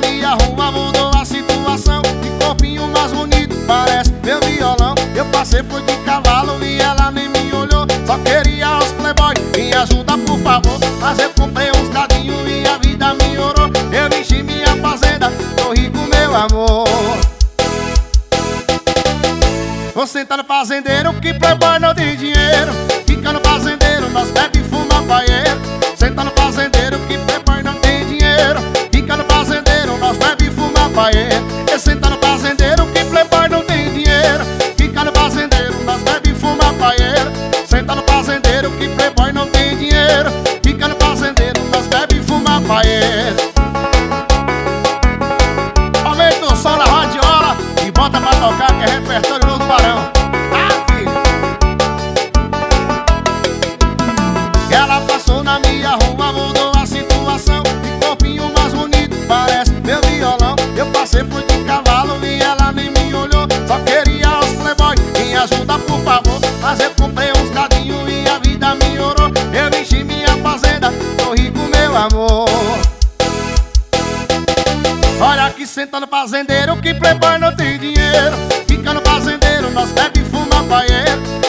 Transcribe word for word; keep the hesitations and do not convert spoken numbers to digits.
minha rua mudou a situação. Que corpinho mais bonito, parece meu violão. Eu passei foi de cavalo e ela nem me olhou. Só queria os playboy, me ajuda por favor. Mas eu comprei uns cadinhos e a vida melhorou. Eu enchi minha fazenda, tô rico meu amor. Vou sentar no fazendeiro que playboy não tem dinheiro. Fica no fazendeiro, nós bebe e fuma paieiro. Senta no fazendeiro que playboy não tem dinheiro. Fica no fazendeiro, nós bebe e fuma paieiro. E senta no fazendeiro que playboy não tem dinheiro. Fica no fazendeiro, nós bebe e fuma paieiro. Senta no fazendeiro que playboy não tem dinheiro. Fica no fazendeiro, nós bebe e fuma paieiro. Aumenta o som na radiola e bota pra tocar que é repertório novo do Barão. Ah, filho! Ela passou na minha rua, mudou a situação. Que corpinho mais bonito, parece meu violão. Eu passei por de cavalo e ela nem me olhou. Só queria os playboy, me ajuda por favor. Mas eu comprei uns cadinhos e a vida melhorou. Eu enchi minha fazenda, tô rico meu amor. Olha aqui, senta no fazendeiro que playboy não tem dinheiro. Fica no fazendeiro, nós bebe e fuma paieiro.